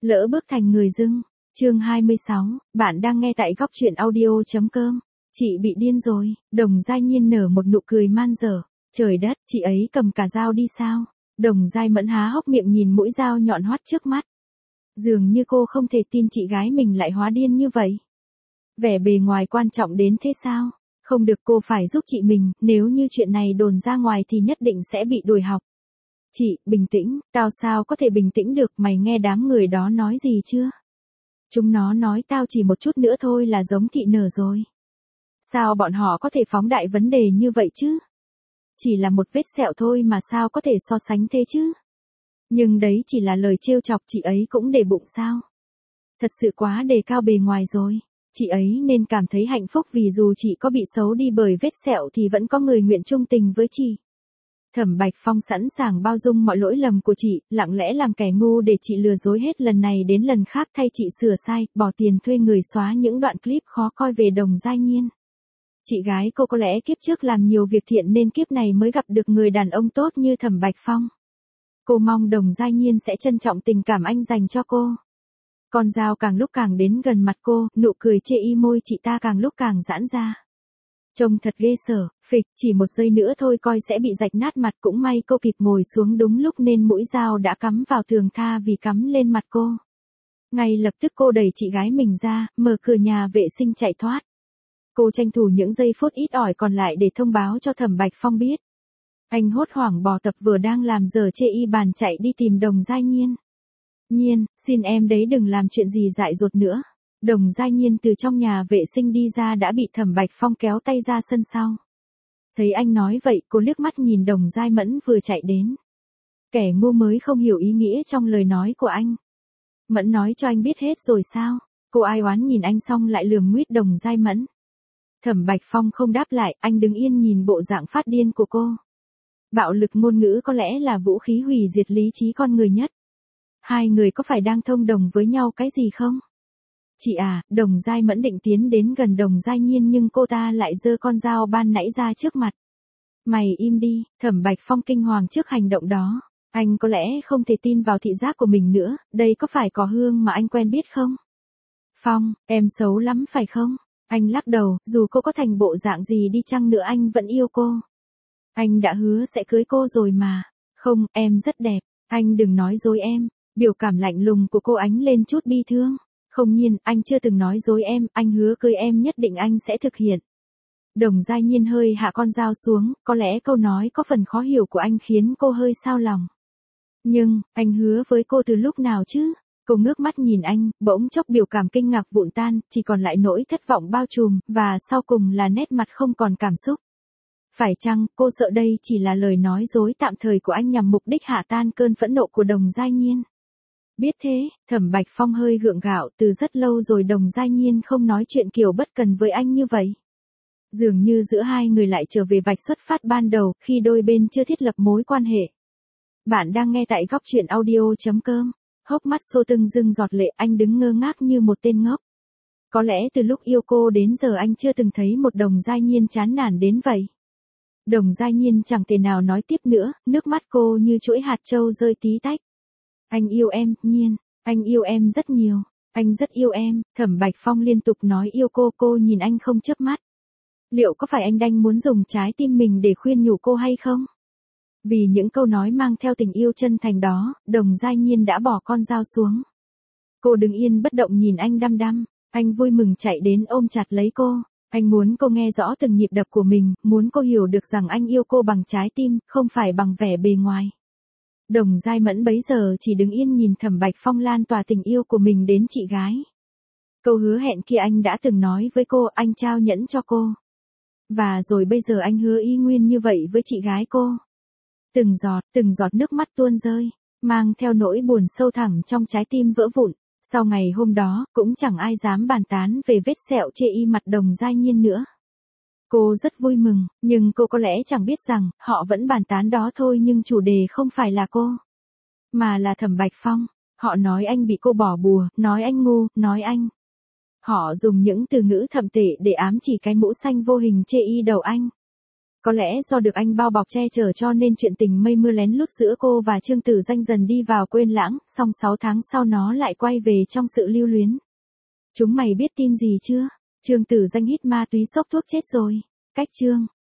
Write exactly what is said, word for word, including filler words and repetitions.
Lỡ bước thành người dưng. Chương hai mươi sáu, bạn đang nghe tại góc truyện audio.com. Chị bị điên rồi, Đồng Giai Nhiên nở một nụ cười man dở. Trời đất, chị ấy cầm cả dao đi sao? Đồng Giai Mẫn há hốc miệng nhìn mũi dao nhọn hoắt trước mắt. Dường như cô không thể tin chị gái mình lại hóa điên như vậy. Vẻ bề ngoài quan trọng đến thế sao? Không được, cô phải giúp chị mình, nếu như chuyện này đồn ra ngoài thì nhất định sẽ bị đuổi học. Chị, bình tĩnh, tao sao có thể bình tĩnh được, mày nghe đám người đó nói gì chưa? Chúng nó nói tao chỉ một chút nữa thôi là giống thị nở rồi. Sao bọn họ có thể phóng đại vấn đề như vậy chứ? Chỉ là một vết sẹo thôi mà sao có thể so sánh thế chứ? Nhưng đấy chỉ là lời trêu chọc, chị ấy cũng để bụng sao? Thật sự quá đề cao bề ngoài rồi. Chị ấy nên cảm thấy hạnh phúc vì dù chị có bị xấu đi bởi vết sẹo thì vẫn có người nguyện chung tình với chị. Thẩm Bạch Phong sẵn sàng bao dung mọi lỗi lầm của chị, lặng lẽ làm kẻ ngu để chị lừa dối hết lần này đến lần khác, thay chị sửa sai, bỏ tiền thuê người xóa những đoạn clip khó coi về Đồng Giai Nhiên. Chị gái cô có lẽ kiếp trước làm nhiều việc thiện nên kiếp này mới gặp được người đàn ông tốt như Thẩm Bạch Phong. Cô mong Đồng Giai Nhiên sẽ trân trọng tình cảm anh dành cho cô. Con dao càng lúc càng đến gần mặt cô, nụ cười chê y môi chị ta càng lúc càng giãn ra. Trông thật ghê sợ, phịch, chỉ một giây nữa thôi coi sẽ bị rạch nát mặt, cũng may cô kịp ngồi xuống đúng lúc nên mũi dao đã cắm vào tường tha vì cắm lên mặt cô. Ngay lập tức cô đẩy chị gái mình ra, mở cửa nhà vệ sinh chạy thoát. Cô tranh thủ những giây phút ít ỏi còn lại để thông báo cho Thẩm Bạch Phong biết. Anh hốt hoảng bỏ tập vừa đang làm giờ chê y bàn chạy đi tìm Đồng Giai Nhiên. Nhiên, xin em đấy đừng làm chuyện gì dại dột nữa. Đồng Giai Nhiên từ trong nhà vệ sinh đi ra đã bị Thẩm Bạch Phong kéo tay ra sân sau. Thấy anh nói vậy, cô liếc mắt nhìn Đồng Giai Mẫn vừa chạy đến. Kẻ ngu mới không hiểu ý nghĩa trong lời nói của anh. Mẫn nói cho anh biết hết rồi sao? Cô ai oán nhìn anh xong lại lườm nguýt Đồng Giai Mẫn. Thẩm Bạch Phong không đáp lại, anh đứng yên nhìn bộ dạng phát điên của cô. Bạo lực ngôn ngữ có lẽ là vũ khí hủy diệt lý trí con người nhất. Hai người có phải đang thông đồng với nhau cái gì không? Chị à, Đồng Giai Mẫn định tiến đến gần Đồng Giai Nhiên nhưng cô ta lại giơ con dao ban nãy ra trước mặt. Mày im đi, Thẩm Bạch Phong kinh hoàng trước hành động đó. Anh có lẽ không thể tin vào thị giác của mình nữa, đây có phải Cỏ Hương mà anh quen biết không? Phong, em xấu lắm phải không? Anh lắc đầu, dù cô có thành bộ dạng gì đi chăng nữa anh vẫn yêu cô. Anh đã hứa sẽ cưới cô rồi mà. Không, em rất đẹp, anh đừng nói dối em. Biểu cảm lạnh lùng của cô ánh lên chút bi thương. Không Nhiên, anh chưa từng nói dối em, anh hứa cưới em nhất định anh sẽ thực hiện. Đồng Giai Nhiên hơi hạ con dao xuống, có lẽ câu nói có phần khó hiểu của anh khiến cô hơi xao lòng. Nhưng, anh hứa với cô từ lúc nào chứ? Cô ngước mắt nhìn anh, bỗng chốc biểu cảm kinh ngạc vụn tan, chỉ còn lại nỗi thất vọng bao trùm, và sau cùng là nét mặt không còn cảm xúc. Phải chăng, cô sợ đây chỉ là lời nói dối tạm thời của anh nhằm mục đích hạ tan cơn phẫn nộ của Đồng Giai Nhiên? Biết thế, Thẩm Bạch Phong hơi gượng gạo, từ rất lâu rồi Đồng Giai Nhiên không nói chuyện kiểu bất cần với anh như vậy. Dường như giữa hai người lại trở về vạch xuất phát ban đầu, khi đôi bên chưa thiết lập mối quan hệ. Bạn đang nghe tại góc truyện audio.com. Hốc mắt Xô Tưng dưng giọt lệ, anh đứng ngơ ngác như một tên ngốc. Có lẽ từ lúc yêu cô đến giờ anh chưa từng thấy một Đồng Giai Nhiên chán nản đến vậy. Đồng Giai Nhiên chẳng thể nào nói tiếp nữa, nước mắt cô như chuỗi hạt châu rơi tí tách. Anh yêu em, Nhiên, anh yêu em rất nhiều, anh rất yêu em. Thẩm Bạch Phong liên tục nói yêu cô, cô nhìn anh không chớp mắt. Liệu có phải anh đang muốn dùng trái tim mình để khuyên nhủ cô hay không? Vì những câu nói mang theo tình yêu chân thành đó, Đồng Giai Nhiên đã bỏ con dao xuống. Cô đứng yên bất động nhìn anh đăm đăm, anh vui mừng chạy đến ôm chặt lấy cô. Anh muốn cô nghe rõ từng nhịp đập của mình, muốn cô hiểu được rằng anh yêu cô bằng trái tim, không phải bằng vẻ bề ngoài. Đồng Giai Mẫn bấy giờ chỉ đứng yên nhìn Thẩm Bạch Phong lan tỏa tình yêu của mình đến chị gái. Câu hứa hẹn kia anh đã từng nói với cô, anh trao nhẫn cho cô. Và rồi bây giờ anh hứa y nguyên như vậy với chị gái cô. Từng giọt, từng giọt nước mắt tuôn rơi, mang theo nỗi buồn sâu thẳm trong trái tim vỡ vụn. Sau ngày hôm đó, cũng chẳng ai dám bàn tán về vết sẹo chê y mặt Đồng Giai Nhiên nữa. Cô rất vui mừng, nhưng cô có lẽ chẳng biết rằng, họ vẫn bàn tán đó thôi nhưng chủ đề không phải là cô, mà là Thẩm Bạch Phong. Họ nói anh bị cô bỏ bùa, nói anh ngu, nói anh. Họ dùng những từ ngữ thậm tệ để ám chỉ cái mũ xanh vô hình chê y đầu anh. Có lẽ do được anh bao bọc che chở cho nên chuyện tình mây mưa lén lút giữa cô và Trương Tử Danh dần đi vào quên lãng, song sáu tháng sau nó lại quay về trong sự lưu luyến. Chúng mày biết tin gì chưa? Trương Tử Danh hít ma túy xốc thuốc chết rồi. Cách chương